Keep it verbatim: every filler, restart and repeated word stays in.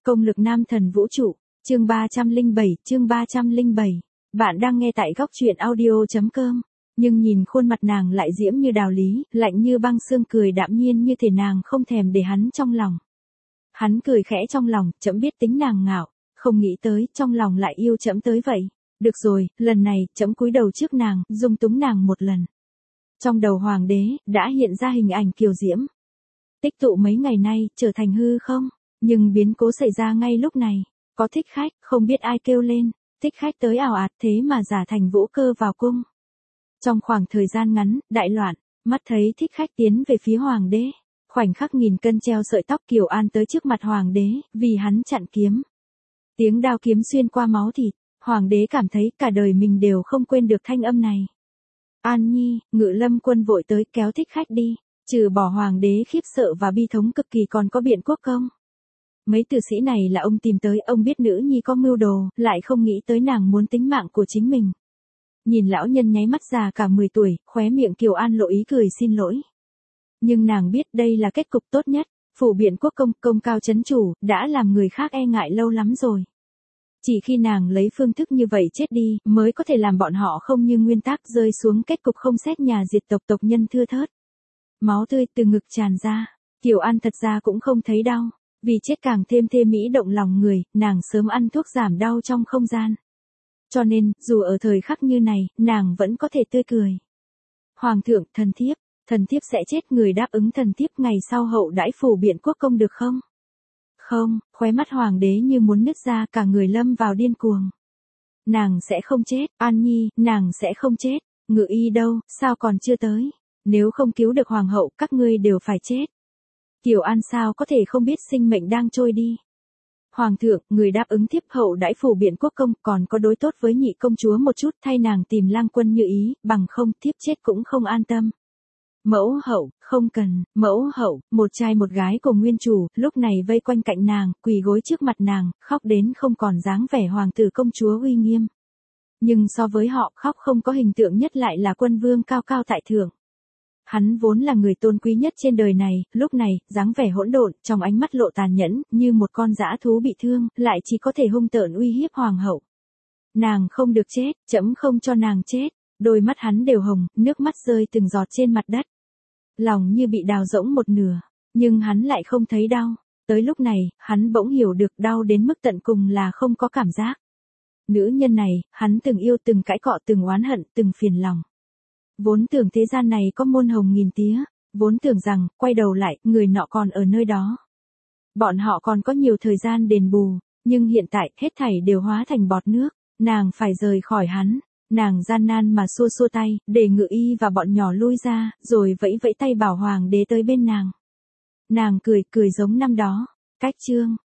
Công lực nam thần vũ trụ, chương ba trăm lẻ bảy, chương ba trăm lẻ bảy. Bạn đang nghe tại góc truyện audio.com. Nhưng nhìn khuôn mặt nàng lại diễm như đào lý, lạnh như băng xương, cười đạm nhiên như thể nàng không thèm để hắn trong lòng. Hắn cười khẽ trong lòng, trẫm biết tính nàng ngạo, không nghĩ tới trong lòng lại yêu trẫm tới vậy. Được rồi, lần này trẫm cúi đầu trước nàng, dung túng nàng một lần. Trong đầu hoàng đế đã hiện ra hình ảnh kiều diễm. Tích tụ mấy ngày nay trở thành hư không, nhưng biến cố xảy ra ngay lúc này. Có thích khách, không biết ai kêu lên, thích khách tới ào ạt thế mà giả thành Vũ Cơ vào cung. Trong khoảng thời gian ngắn, đại loạn, mắt thấy thích khách tiến về phía hoàng đế. Khoảnh khắc nghìn cân treo sợi tóc, Kiều An tới trước mặt hoàng đế, vì hắn chặn kiếm. Tiếng đao kiếm xuyên qua máu thịt, hoàng đế cảm thấy cả đời mình đều không quên được thanh âm này. An Nhi, Ngự Lâm Quân vội tới kéo thích khách đi, trừ bỏ hoàng đế khiếp sợ và bi thống cực kỳ còn có biện quốc công. Mấy tử sĩ này là ông tìm tới, ông biết nữ nhi có mưu đồ, lại không nghĩ tới nàng muốn tính mạng của chính mình. Nhìn lão nhân nháy mắt già cả mười tuổi, khóe miệng Kiều An lộ ý cười xin lỗi. Nhưng nàng biết đây là kết cục tốt nhất, phủ biện quốc công, công cao chấn chủ, đã làm người khác e ngại lâu lắm rồi. Chỉ khi nàng lấy phương thức như vậy chết đi, mới có thể làm bọn họ không như nguyên tắc rơi xuống kết cục không xét nhà diệt tộc, tộc nhân thưa thớt. Máu tươi từ ngực tràn ra, Kiều An thật ra cũng không thấy đau. Vì chết càng thêm thê mỹ động lòng người, nàng sớm ăn thuốc giảm đau trong không gian. Cho nên, dù ở thời khắc như này, nàng vẫn có thể tươi cười. Hoàng thượng, thần thiếp, thần thiếp sẽ chết, người đáp ứng thần thiếp ngày sau hậu đãi phủ biện quốc công được không? Không, khóe mắt hoàng đế như muốn nứt ra, cả người lâm vào điên cuồng. Nàng sẽ không chết, An Nhi, nàng sẽ không chết, Ngự Y đâu, sao còn chưa tới? Nếu không cứu được hoàng hậu, các ngươi đều phải chết. Kiều An sao có thể không biết sinh mệnh đang trôi đi. Hoàng thượng, người đáp ứng thiếp hậu đãi phủ biện quốc công, còn có đối tốt với nhị công chúa một chút, thay nàng tìm lang quân như ý, bằng không thiếp chết cũng không an tâm. Mẫu hậu, không cần, mẫu hậu, một trai một gái của nguyên chủ, lúc này vây quanh cạnh nàng, quỳ gối trước mặt nàng, khóc đến không còn dáng vẻ hoàng tử công chúa uy nghiêm. Nhưng so với họ, khóc không có hình tượng nhất lại là quân vương cao cao tại thượng. Hắn vốn là người tôn quý nhất trên đời này, lúc này, dáng vẻ hỗn độn, trong ánh mắt lộ tàn nhẫn, như một con dã thú bị thương, lại chỉ có thể hung tợn uy hiếp hoàng hậu. Nàng không được chết, trẫm không cho nàng chết. Đôi mắt hắn đều hồng, nước mắt rơi từng giọt trên mặt đất. Lòng như bị đào rỗng một nửa, nhưng hắn lại không thấy đau. Tới lúc này, hắn bỗng hiểu được đau đến mức tận cùng là không có cảm giác. Nữ nhân này, hắn từng yêu, từng cãi cọ, từng oán hận, từng phiền lòng. Vốn tưởng thế gian này có muôn hồng nghìn tía, vốn tưởng rằng, quay đầu lại, người nọ còn ở nơi đó. Bọn họ còn có nhiều thời gian đền bù, nhưng hiện tại, hết thảy đều hóa thành bọt nước, nàng phải rời khỏi hắn. Nàng gian nan mà xua xua tay, để Ngự Y và bọn nhỏ lui ra, rồi vẫy vẫy tay bảo hoàng đế tới bên nàng. Nàng cười, cười giống năm đó. Cách chương,